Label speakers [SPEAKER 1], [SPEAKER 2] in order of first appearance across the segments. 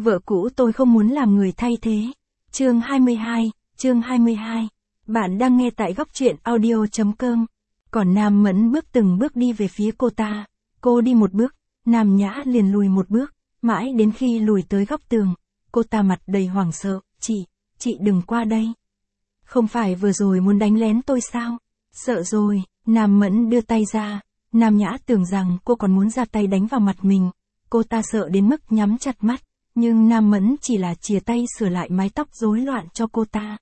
[SPEAKER 1] Vợ cũ tôi không muốn làm người thay thế. Chương 22. Bạn đang nghe tại góc truyện audio.com. Còn Nam Mẫn bước từng bước đi về phía cô ta. Cô đi một bước, Nam Nhã liền lùi một bước, mãi đến khi lùi tới góc tường. Cô ta mặt đầy hoảng sợ, chị đừng qua đây. Không phải vừa rồi muốn đánh lén tôi sao? Sợ rồi, Nam Mẫn đưa tay ra. Nam Nhã tưởng rằng cô còn muốn ra tay đánh vào mặt mình. Cô ta sợ đến mức nhắm chặt mắt. Nhưng Nam Mẫn chỉ là chìa tay sửa lại mái tóc rối loạn cho cô ta.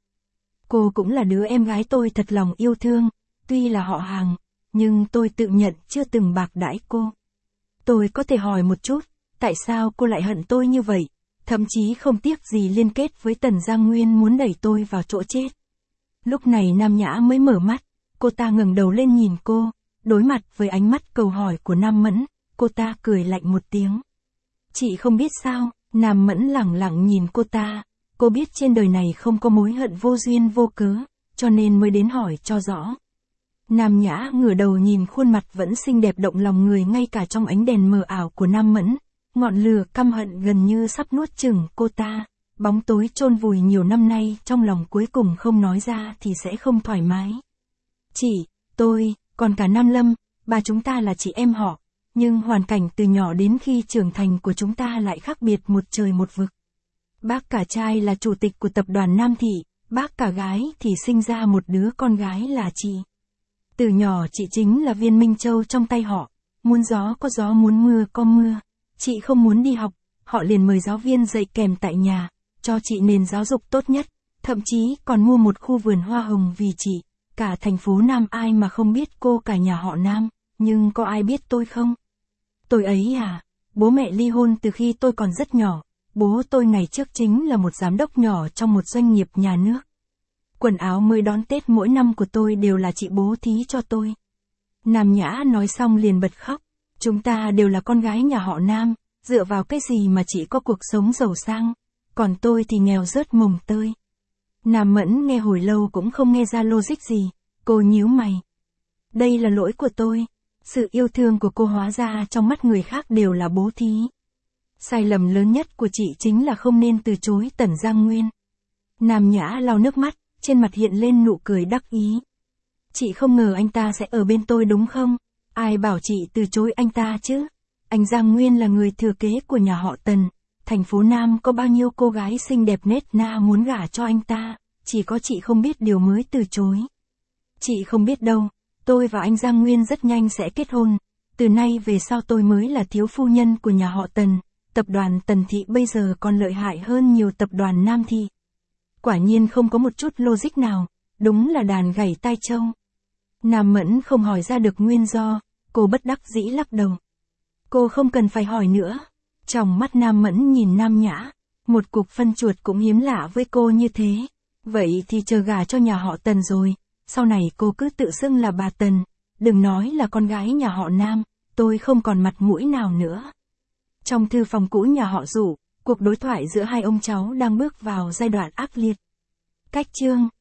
[SPEAKER 1] Cô cũng là đứa em gái tôi thật lòng yêu thương, tuy là họ hàng, nhưng tôi tự nhận chưa từng bạc đãi cô. Tôi có thể hỏi một chút, tại sao cô lại hận tôi như vậy, thậm chí không tiếc gì liên kết với Tần Giang Nguyên muốn đẩy tôi vào chỗ chết. Lúc này Nam Nhã mới mở mắt, cô ta ngẩng đầu lên nhìn cô, đối mặt với ánh mắt cầu hỏi của Nam Mẫn, cô ta cười lạnh một tiếng. Chị không biết sao? Nam Mẫn lẳng lặng nhìn cô ta, cô biết trên đời này không có mối hận vô duyên vô cớ, cho nên mới đến hỏi cho rõ. Nam Nhã ngửa đầu nhìn khuôn mặt vẫn xinh đẹp động lòng người ngay cả trong ánh đèn mờ ảo của Nam Mẫn, ngọn lửa căm hận gần như sắp nuốt chửng cô ta, bóng tối chôn vùi nhiều năm nay trong lòng cuối cùng không nói ra thì sẽ không thoải mái. Chị, tôi, còn cả Nam Lâm, ba chúng ta là chị em họ. Nhưng hoàn cảnh từ nhỏ đến khi trưởng thành của chúng ta lại khác biệt một trời một vực. Bác cả trai là chủ tịch của tập đoàn Nam Thị, bác cả gái thì sinh ra một đứa con gái là chị. Từ nhỏ chị chính là viên minh châu trong tay họ, muốn gió có gió muốn mưa có mưa. Chị không muốn đi học, họ liền mời giáo viên dạy kèm tại nhà, cho chị nền giáo dục tốt nhất, thậm chí còn mua một khu vườn hoa hồng vì chị. Cả thành phố Nam ai mà không biết cô cả nhà họ Nam, nhưng có ai biết tôi không? Tôi ấy à, bố mẹ ly hôn từ khi tôi còn rất nhỏ, bố tôi ngày trước chính là một giám đốc nhỏ trong một doanh nghiệp nhà nước. Quần áo mới đón Tết mỗi năm của tôi đều là chị bố thí cho tôi. Nam Nhã nói xong liền bật khóc, chúng ta đều là con gái nhà họ Nam, dựa vào cái gì mà chị có cuộc sống giàu sang, còn tôi thì nghèo rớt mồng tơi. Nam Mẫn nghe hồi lâu cũng không nghe ra logic gì, cô nhíu mày. Đây là lỗi của tôi. Sự yêu thương của cô hóa ra trong mắt người khác đều là bố thí. Sai lầm lớn nhất của chị chính là không nên từ chối Tần Giang Nguyên. Nam Nhã lau nước mắt, trên mặt hiện lên nụ cười đắc ý. Chị không ngờ anh ta sẽ ở bên tôi đúng không? Ai bảo chị từ chối anh ta chứ? Anh Giang Nguyên là người thừa kế của nhà họ Tần. Thành phố Nam có bao nhiêu cô gái xinh đẹp nết na muốn gả cho anh ta, chỉ có chị không biết điều mới từ chối. Chị không biết đâu. Tôi và anh Giang Nguyên rất nhanh sẽ kết hôn, từ nay về sau tôi mới là thiếu phu nhân của nhà họ Tần, tập đoàn Tần Thị bây giờ còn lợi hại hơn nhiều tập đoàn Nam Thị. Quả nhiên không có một chút logic nào, đúng là đàn gảy tai trâu. Nam Mẫn không hỏi ra được nguyên do, cô bất đắc dĩ lắc đầu. Cô không cần phải hỏi nữa. Trong mắt Nam Mẫn nhìn Nam Nhã, một cục phân chuột cũng hiếm lạ với cô như thế. Vậy thì chờ gả cho nhà họ Tần rồi. Sau này cô cứ tự xưng là bà Tần, đừng nói là con gái nhà họ Nam, tôi không còn mặt mũi nào nữa. Trong thư phòng cũ nhà họ Dụ, cuộc đối thoại giữa hai ông cháu đang bước vào giai đoạn ác liệt. Cách chương